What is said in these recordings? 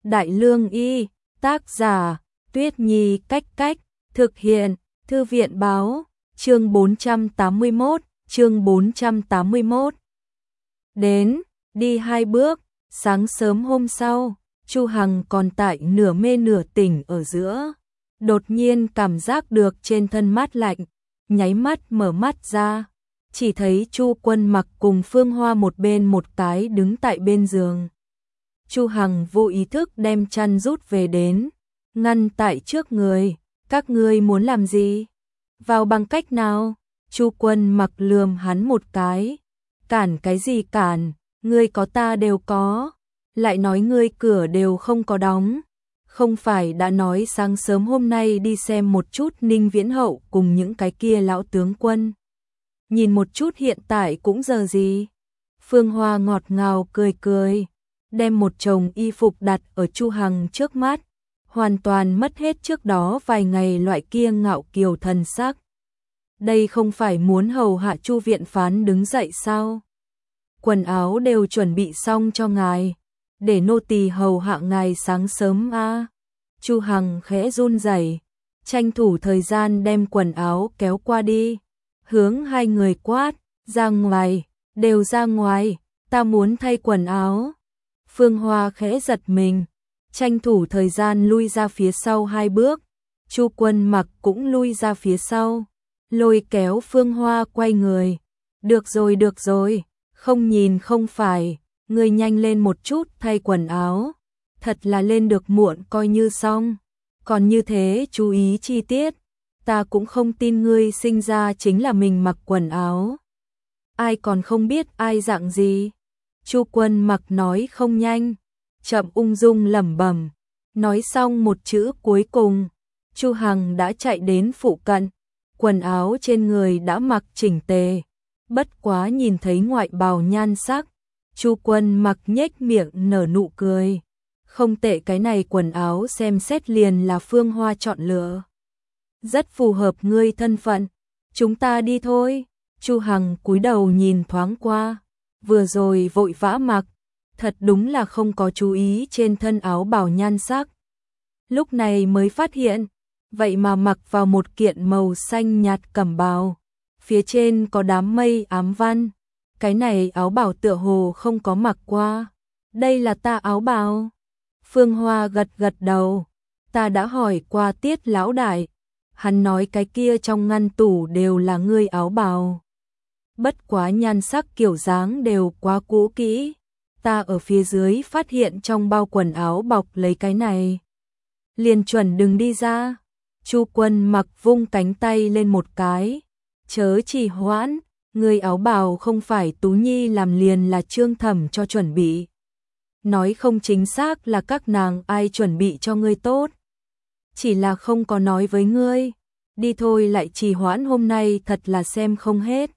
Đại Lương Y, tác giả, Tuyết Nhi Cách Cách, thực hiện, Thư viện Báo, chương 481. Đến, đi 2 bước, sáng sớm hôm sau, Chu Hằng còn tại nửa mê nửa tỉnh ở giữa. Đột nhiên cảm giác được trên thân mát lạnh, nháy mắt mở mắt ra, chỉ thấy Chu Quân Mặc cùng Phương Hoa một bên một cái đứng tại bên giường. Chu Hằng vô ý thức đem chăn rút về đến, ngăn tại trước người, các ngươi muốn làm gì? Vào bằng cách nào? Chu Quân Mặc lườm hắn một cái, cản cái gì cản, ngươi có ta đều có, lại nói ngươi cửa đều không có đóng. Không phải đã nói sáng sớm hôm nay đi xem một chút Ninh Viễn Hậu cùng những cái kia lão tướng quân. Nhìn một chút hiện tại cũng giờ gì. Phương Hoa ngọt ngào cười cười, đem một chồng y phục đặt ở Chu Hằng trước mắt, hoàn toàn mất hết trước đó vài ngày loại kia ngạo kiều thần sắc. Đây không phải muốn hầu hạ Chu viện phán đứng dậy sao? Quần áo đều chuẩn bị xong cho ngài, để nô tỳ hầu hạ ngài sáng sớm a. Chu Hằng khẽ run rẩy, tranh thủ thời gian đem quần áo kéo qua đi, hướng hai người quát, ra ngoài, đều ra ngoài, ta muốn thay quần áo. Phương Hoa khẽ giật mình, tranh thủ thời gian lui ra phía sau 2 bước, Chu Quân Mặc cũng lui ra phía sau, lôi kéo Phương Hoa quay người. Được rồi, không nhìn không phải, ngươi nhanh lên một chút thay quần áo, thật là lên được muộn coi như xong, còn như thế chú ý chi tiết, ta cũng không tin ngươi sinh ra chính là mình mặc quần áo. Ai còn không biết ai dạng gì? Chu Quân Mặc nói không nhanh, chậm ung dung lẩm bẩm, nói xong một chữ cuối cùng, Chu Hằng đã chạy đến phụ cận, quần áo trên người đã mặc chỉnh tề, bất quá nhìn thấy ngoại bào nhan sắc, Chu Quân Mặc nhếch miệng nở nụ cười. Không tệ, cái này quần áo xem xét liền là Phương Hoa chọn lựa. Rất phù hợp ngươi thân phận, chúng ta đi thôi. Chu Hằng cúi đầu nhìn thoáng qua, vừa rồi vội vã mặc, thật đúng là không có chú ý trên thân áo bào nhan sắc. Lúc này mới phát hiện, vậy mà mặc vào một kiện màu xanh nhạt cẩm bào, phía trên có đám mây ám văn. Cái này áo bào tựa hồ không có mặc qua. Đây là ta áo bào. Phương Hoa gật đầu, ta đã hỏi qua Tiết lão đại, hắn nói cái kia trong ngăn tủ đều là ngươi áo bào. Bất quá nhan sắc kiểu dáng đều quá cũ kỹ, ta ở phía dưới phát hiện trong bao quần áo bọc lấy cái này. Liền chuẩn đừng đi ra. Chu Quân Mặc vung cánh tay lên một cái, chớ trì hoãn, ngươi áo bào không phải Tú Nhi làm liền là Trương Thẩm cho chuẩn bị. Nói không chính xác là các nàng ai chuẩn bị cho ngươi tốt, chỉ là không có nói với ngươi. Đi thôi, lại trì hoãn hôm nay thật là xem không hết.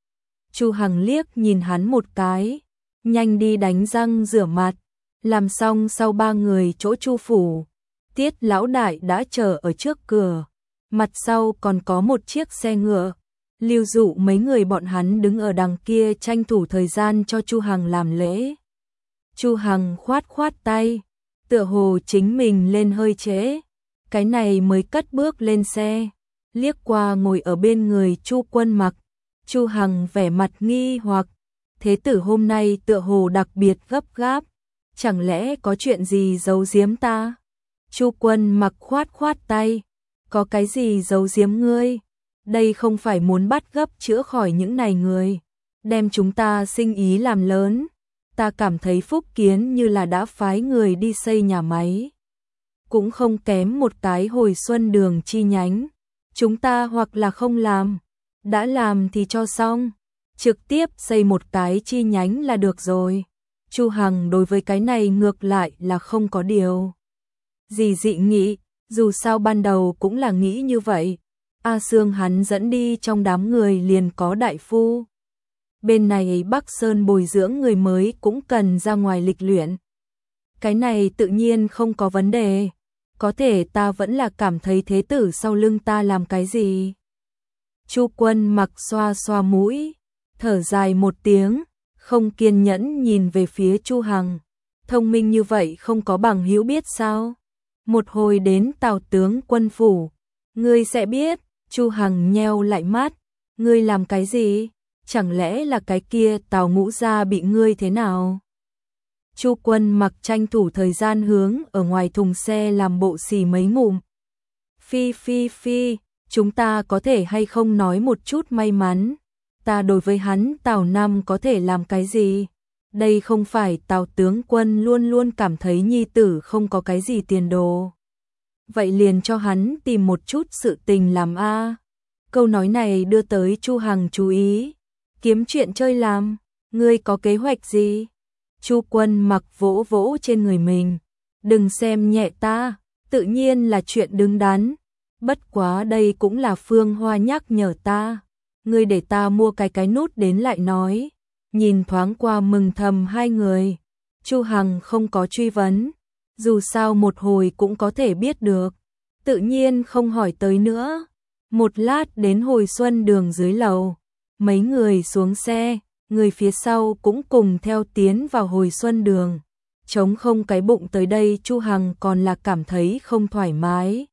Chu Hằng liếc nhìn hắn một cái, nhanh đi đánh răng rửa mặt, làm xong sau 3 người chỗ Chu phủ. Tiết lão đại đã chờ ở trước cửa, mặt sau còn có một chiếc xe ngựa. Lưu Dụ mấy người bọn hắn đứng ở đằng kia tranh thủ thời gian cho Chu Hằng làm lễ. Chu Hằng khoát tay, tựa hồ chính mình lên hơi trễ, cái này mới cất bước lên xe, liếc qua ngồi ở bên người Chu Quân Mặc. Chu Hằng vẻ mặt nghi hoặc, thế tử hôm nay tựa hồ đặc biệt gấp gáp, chẳng lẽ có chuyện gì giấu giếm ta? Chu Quân Mặc khoát tay, có cái gì giấu giếm ngươi? Đây không phải muốn bắt gấp chữa khỏi những này người, đem chúng ta sinh ý làm lớn. Ta cảm thấy Phúc Kiến như là đã phái người đi xây nhà máy, cũng không kém một cái Hồi Xuân Đường chi nhánh. Chúng ta hoặc là không làm, đã làm thì cho xong, trực tiếp xây một cái chi nhánh là được rồi. Chu Hằng đối với cái này ngược lại là không có điều gì dị nghị, dù sao ban đầu cũng là nghĩ như vậy. A Sương hắn dẫn đi trong đám người liền có đại phu. Bên này Bắc Sơn bồi dưỡng người mới cũng cần ra ngoài lịch luyện. Cái này tự nhiên không có vấn đề. Có thể ta vẫn là cảm thấy thế tử sau lưng ta làm cái gì. Chu Quân Mặc xoa mũi, thở dài một tiếng, không kiên nhẫn nhìn về phía Chu Hằng. thông minh như vậy không có bằng hữu biết sao? Một hồi đến Tào tướng quân phủ, ngươi sẽ biết. Chu Hằng nheo lại mắt, ngươi làm cái gì? Chẳng lẽ là cái kia Tào Ngũ gia bị ngươi thế nào? Chu Quân Mặc tranh thủ thời gian hướng ở ngoài thùng xe làm bộ xì mấy ngụm. Phi phi phi, chúng ta có thể hay không nói một chút may mắn? Ta đối với hắn Tào Năm có thể làm cái gì? Đây không phải Tào tướng quân luôn luôn cảm thấy nhi tử không có cái gì tiền đồ. Vậy liền cho hắn tìm một chút sự tình làm a. Câu nói này đưa tới Chu Hằng chú ý. Kiếm chuyện chơi làm, ngươi có kế hoạch gì? Chu Quân Mặc vỗ vỗ trên người mình. Đừng xem nhẹ ta, tự nhiên là chuyện đứng đắn. Bất quá đây cũng là Phương Hoa nhắc nhở ta. Ngươi để ta mua cái nút đến lại nói. Nhìn thoáng qua mừng thầm hai người. Chu Hằng không có truy vấn. Dù sao một hồi cũng có thể biết được. Tự nhiên không hỏi tới nữa. Một lát đến hồi xuân đường dưới lầu. Mấy người xuống xe. Người phía sau cũng cùng theo tiến vào hồi xuân đường. Trống không cái bụng tới đây Chu Hằng còn là cảm thấy không thoải mái.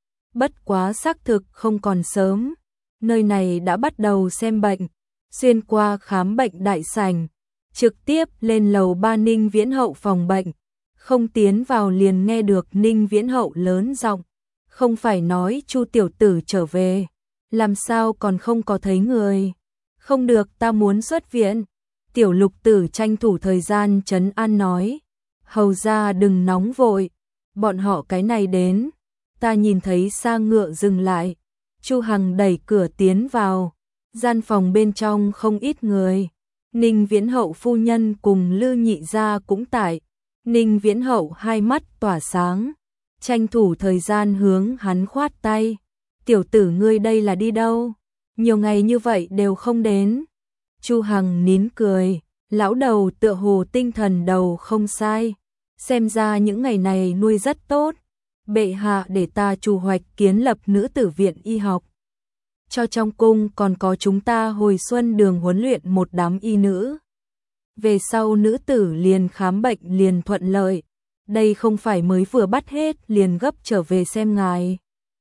Bất quá xác thực không còn sớm. Nơi này đã bắt đầu xem bệnh. Xuyên qua khám bệnh đại sảnh. Trực tiếp lên lầu 3 Ninh Viễn Hậu phòng bệnh. Không tiến vào liền nghe được Ninh Viễn Hậu lớn giọng. Không phải nói Chu tiểu tử trở về. Làm sao còn không có thấy người? Không được, ta muốn xuất viện. Tiểu Lục Tử tranh thủ thời gian trấn an nói. Hầu ra đừng nóng vội. Bọn họ cái này đến. Ta nhìn thấy xa ngựa dừng lại. Chu Hằng đẩy cửa tiến vào. Gian phòng bên trong không ít người. Ninh Viễn Hậu phu nhân cùng Lư Nhị gia cũng tại. Ninh Viễn Hậu hai mắt tỏa sáng. Tranh thủ thời gian hướng hắn khoát tay. Tiểu tử ngươi đây là đi đâu? Nhiều ngày như vậy đều không đến. Chu Hằng nín cười. Lão đầu tựa hồ tinh thần đầu không sai. Xem ra những ngày này nuôi rất tốt. Bệ hạ để ta chủ hoạch kiến lập nữ tử viện y học. Cho trong cung còn có chúng ta hồi xuân đường huấn luyện một đám y nữ. Về sau nữ tử liền khám bệnh liền thuận lợi. Đây không phải mới vừa bắt hết liền gấp trở về xem ngài.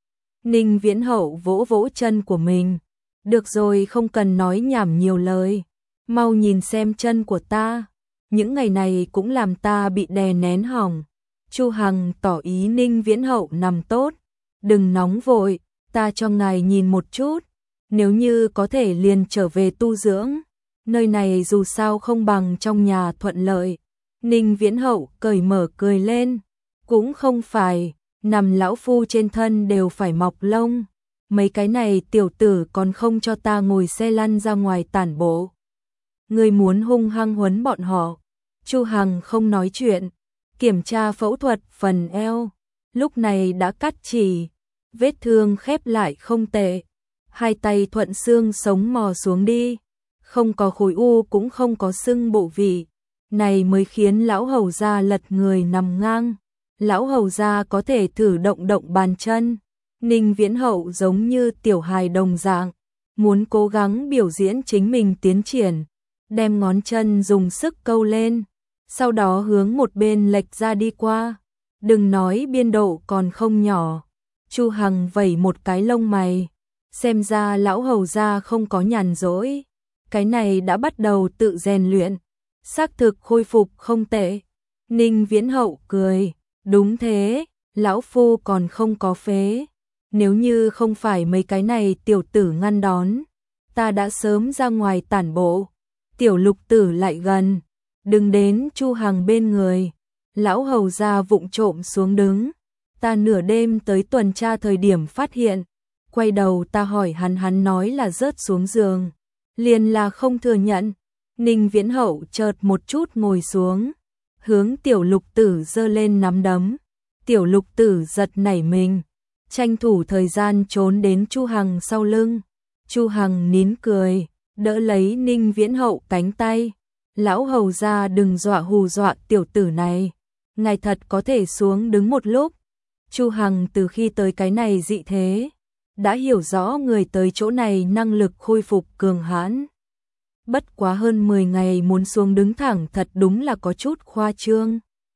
Ninh Viễn Hậu vỗ vỗ chân của mình. Được rồi, không cần nói nhảm nhiều lời. Mau nhìn xem chân của ta. Những ngày này cũng làm ta bị đè nén hỏng. Chu Hằng tỏ ý Ninh Viễn Hậu nằm tốt. Đừng nóng vội, ta cho ngài nhìn một chút. Nếu như có thể liền trở về tu dưỡng. Nơi này dù sao không bằng trong nhà thuận lợi. Ninh Viễn Hậu cởi mở cười lên. Cũng không phải, nằm lão phu trên thân đều phải mọc lông. Mấy cái này tiểu tử còn không cho ta ngồi xe lăn ra ngoài tản bộ. Người muốn hung hăng huấn bọn họ. Chu Hằng không nói chuyện. Kiểm tra phẫu thuật phần eo. Lúc này đã cắt chỉ. Vết thương khép lại không tệ. Hai tay thuận xương sống mò xuống đi. Không có khối u cũng không có sưng bộ vị. Này mới khiến lão hầu gia lật người nằm ngang. Lão hầu gia có thể thử động động bàn chân. Ninh Viễn Hậu giống như tiểu hài đồng dạng. Muốn cố gắng biểu diễn chính mình tiến triển. Đem ngón chân dùng sức câu lên. Sau đó hướng một bên lệch ra đi qua. Đừng nói biên độ còn không nhỏ. Chu Hằng vẩy một cái lông mày. Xem ra lão hầu gia không có nhàn rỗi. Cái này đã bắt đầu tự rèn luyện. Xác thực khôi phục không tệ. Ninh Viễn Hậu cười. Đúng thế, lão phu còn không có phế. Nếu như không phải mấy cái này tiểu tử ngăn đón. Ta đã sớm ra ngoài tản bộ. Tiểu Lục Tử lại gần. Đừng đến Chu Hằng bên người. Lão hầu gia vụng trộm xuống đứng. Ta nửa đêm tới tuần tra thời điểm phát hiện. Quay đầu ta hỏi hắn nói là rớt xuống giường. Liền là không thừa nhận. Ninh Viễn Hậu chợt một chút ngồi xuống. Hướng Tiểu Lục Tử giơ lên nắm đấm. Tiểu Lục Tử giật nảy mình. Tranh thủ thời gian trốn đến Chu Hằng sau lưng. Chu Hằng nín cười. Đỡ lấy Ninh Viễn Hậu cánh tay. Lão hầu gia đừng dọa hù dọa tiểu tử này. Ngài thật có thể xuống đứng một lúc. Chu Hằng từ khi tới cái này dị thế. Đã hiểu rõ người tới chỗ này năng lực khôi phục cường hãn. Bất quá hơn 10 ngày muốn xuống đứng thẳng thật đúng là có chút khoa trương.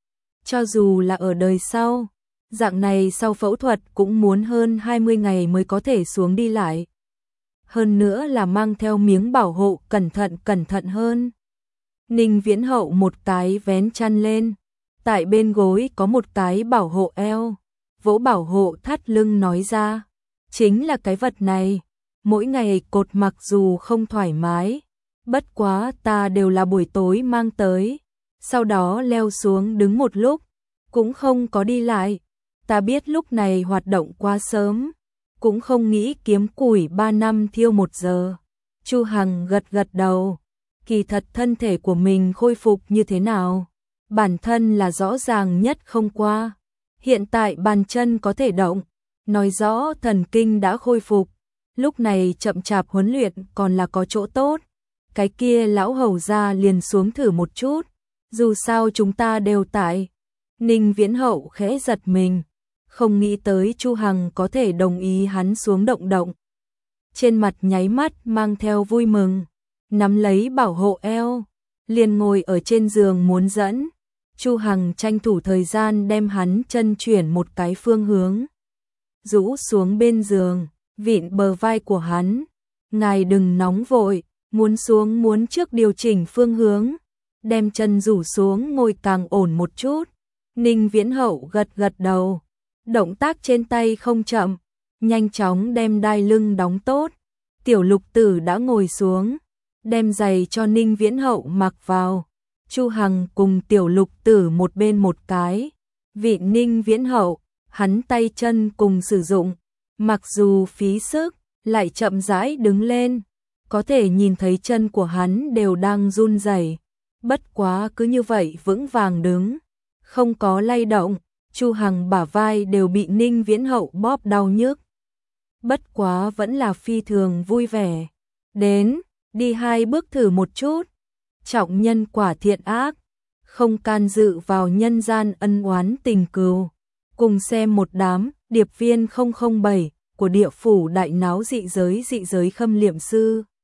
cho dù là ở đời sau, dạng này sau phẫu thuật cũng muốn hơn 20 ngày mới có thể xuống đi lại. Hơn nữa là mang theo miếng bảo hộ cẩn thận hơn. Ninh Viễn Hậu một cái vén chăn lên, tại bên gối có một cái bảo hộ eo, vỗ bảo hộ thắt lưng nói ra, chính là cái vật này, mỗi ngày cột mặc dù không thoải mái, bất quá ta đều là buổi tối mang tới, sau đó leo xuống đứng một lúc, cũng không có đi lại, ta biết lúc này hoạt động quá sớm, cũng không nghĩ kiếm củi 3 năm thiêu 1 giờ. Chu Hằng gật đầu, kỳ thật thân thể của mình khôi phục như thế nào, bản thân là rõ ràng nhất không qua. Hiện tại bàn chân có thể động, nói rõ thần kinh đã khôi phục, lúc này chậm chạp huấn luyện còn là có chỗ tốt. Cái kia lão hầu ra liền xuống thử một chút, dù sao chúng ta đều tại. Ninh Viễn Hậu khẽ giật mình, không nghĩ tới Chu Hằng có thể đồng ý hắn xuống động. Trên mặt nháy mắt mang theo vui mừng, nắm lấy bảo hộ eo, liền ngồi ở trên giường muốn dẫn. Chu Hằng tranh thủ thời gian đem hắn chân chuyển một cái phương hướng, rũ xuống bên giường, vịn bờ vai của hắn. Ngài đừng nóng vội, muốn xuống muốn trước điều chỉnh phương hướng, đem chân rủ xuống ngồi càng ổn một chút. Ninh Viễn Hậu gật đầu, động tác trên tay không chậm, nhanh chóng đem đai lưng đóng tốt. Tiểu Lục Tử đã ngồi xuống, đem giày cho Ninh Viễn Hậu mặc vào. Chu Hằng cùng Tiểu Lục Tử một bên một cái, vịn Ninh Viễn Hậu, hắn tay chân cùng sử dụng, mặc dù phí sức, lại chậm rãi đứng lên, có thể nhìn thấy chân của hắn đều đang run rẩy, bất quá cứ như vậy vững vàng đứng, không có lay động. Chu Hằng bả vai đều bị Ninh Viễn Hậu bóp đau nhức, bất quá vẫn là phi thường vui vẻ. Đến, đi 2 bước thử một chút. Trọng nhân quả thiện ác, không can dự vào nhân gian ân oán tình cừu. Cùng xem một đám điệp viên 007 của địa phủ đại náo dị giới khâm liệm sư.